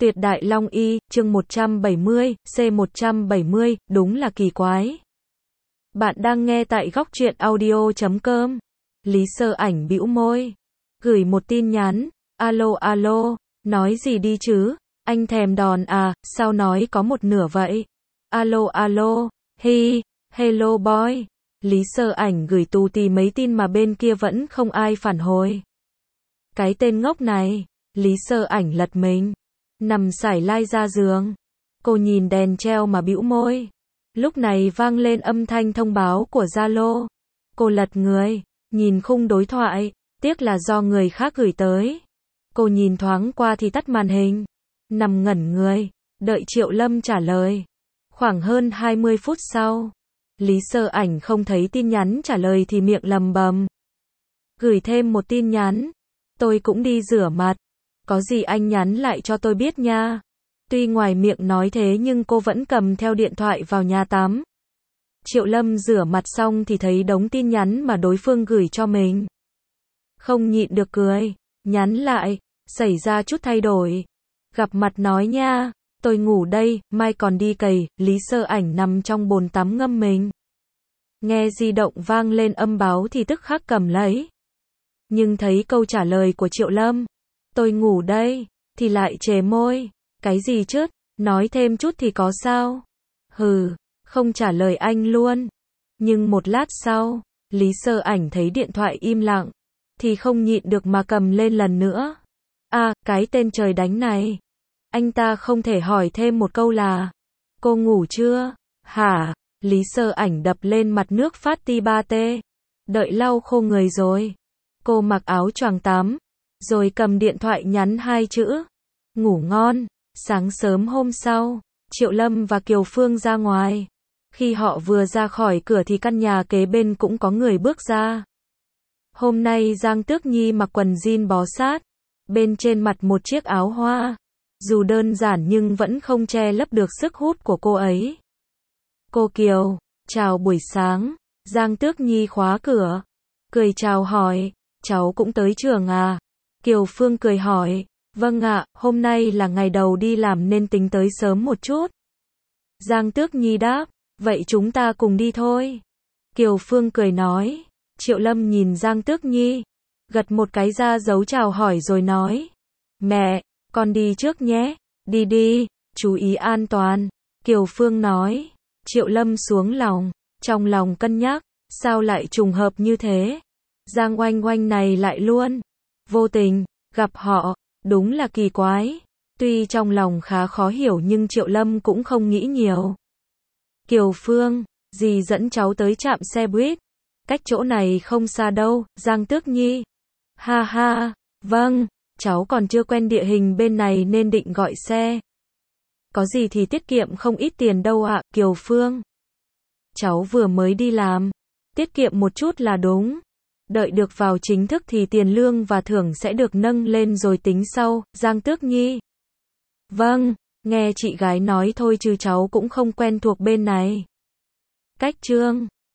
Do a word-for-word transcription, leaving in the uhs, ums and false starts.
Tuyệt đại long y, chương một trăm bảy mươi, C một trăm bảy mươi, đúng là kỳ quái. Bạn đang nghe tại góc truyện audio chấm com. Lý Sơ Ảnh bĩu môi, gửi một tin nhắn, alo alo, nói gì đi chứ, anh thèm đòn à, sao nói có một nửa vậy? Alo alo, hi, hello boy. Lý Sơ Ảnh gửi tù tì mấy tin mà bên kia vẫn không ai phản hồi. Cái tên ngốc này, Lý Sơ Ảnh lật mình, nằm sải lai ra giường. Cô nhìn đèn treo mà bĩu môi. Lúc này vang lên âm thanh thông báo của Zalo. Cô lật người, nhìn khung đối thoại, tiếc là do người khác gửi tới. Cô nhìn thoáng qua thì tắt màn hình, nằm ngẩn người, đợi Triệu Lâm trả lời. Khoảng hơn hai mươi phút sau, Lý Sơ Ảnh không thấy tin nhắn trả lời thì miệng lầm bầm. Gửi thêm một tin nhắn, tôi cũng đi rửa mặt. Có gì anh nhắn lại cho tôi biết nha. Tuy ngoài miệng nói thế nhưng cô vẫn cầm theo điện thoại vào nhà tắm. Triệu Lâm rửa mặt xong thì thấy đống tin nhắn mà đối phương gửi cho mình. Không nhịn được cười, nhắn lại, xảy ra chút thay đổi. Gặp mặt nói nha, tôi ngủ đây, mai còn đi cày. Lý Sơ Ảnh nằm trong bồn tắm ngâm mình. Nghe di động vang lên âm báo thì tức khắc cầm lấy. Nhưng thấy câu trả lời của Triệu Lâm, tôi ngủ đây, thì lại chề môi. Cái gì chứ, nói thêm chút thì có sao? Hừ, không trả lời anh luôn. Nhưng một lát sau, Lý Sơ Ảnh thấy điện thoại im lặng, thì không nhịn được mà cầm lên lần nữa. À, cái tên trời đánh này. Anh ta không thể hỏi thêm một câu là, cô ngủ chưa? Hả? Lý Sơ Ảnh đập lên mặt nước phát ti ba tê. Đợi lau khô người rồi. Cô mặc áo choàng tắm, rồi cầm điện thoại nhắn hai chữ. Ngủ ngon. Sáng sớm hôm sau, Triệu Lâm và Kiều Phương ra ngoài. Khi họ vừa ra khỏi cửa thì căn nhà kế bên cũng có người bước ra. Hôm nay Giang Tước Nhi mặc quần jean bó sát, bên trên mặt một chiếc áo hoa. Dù đơn giản nhưng vẫn không che lấp được sức hút của cô ấy. Cô Kiều, chào buổi sáng. Giang Tước Nhi khóa cửa, cười chào hỏi, cháu cũng tới trường à? Kiều Phương cười hỏi, vâng ạ, hôm nay là ngày đầu đi làm nên tính tới sớm một chút. Giang Tước Nhi đáp, vậy chúng ta cùng đi thôi. Kiều Phương cười nói. Triệu Lâm nhìn Giang Tước Nhi, gật một cái ra dấu chào hỏi rồi nói, mẹ, con đi trước nhé. Đi đi, chú ý an toàn. Kiều Phương nói. Triệu Lâm xuống lòng, trong lòng cân nhắc, sao lại trùng hợp như thế? Giang Oanh Oanh này lại luôn vô tình gặp họ, đúng là kỳ quái. Tuy trong lòng khá khó hiểu nhưng Triệu Lâm cũng không nghĩ nhiều. Kiều Phương, dì dẫn cháu tới trạm xe buýt, cách chỗ này không xa đâu. Giang Tước Nhi, ha ha, vâng, cháu còn chưa quen địa hình bên này nên định gọi xe. Có gì thì tiết kiệm không ít tiền đâu ạ. Kiều Phương, cháu vừa mới đi làm, tiết kiệm một chút là đúng. Đợi được vào chính thức thì tiền lương và thưởng sẽ được nâng lên rồi tính sau. Giang Tước Nhi, vâng, nghe chị gái nói thôi chứ cháu cũng không quen thuộc bên này. Cách Trương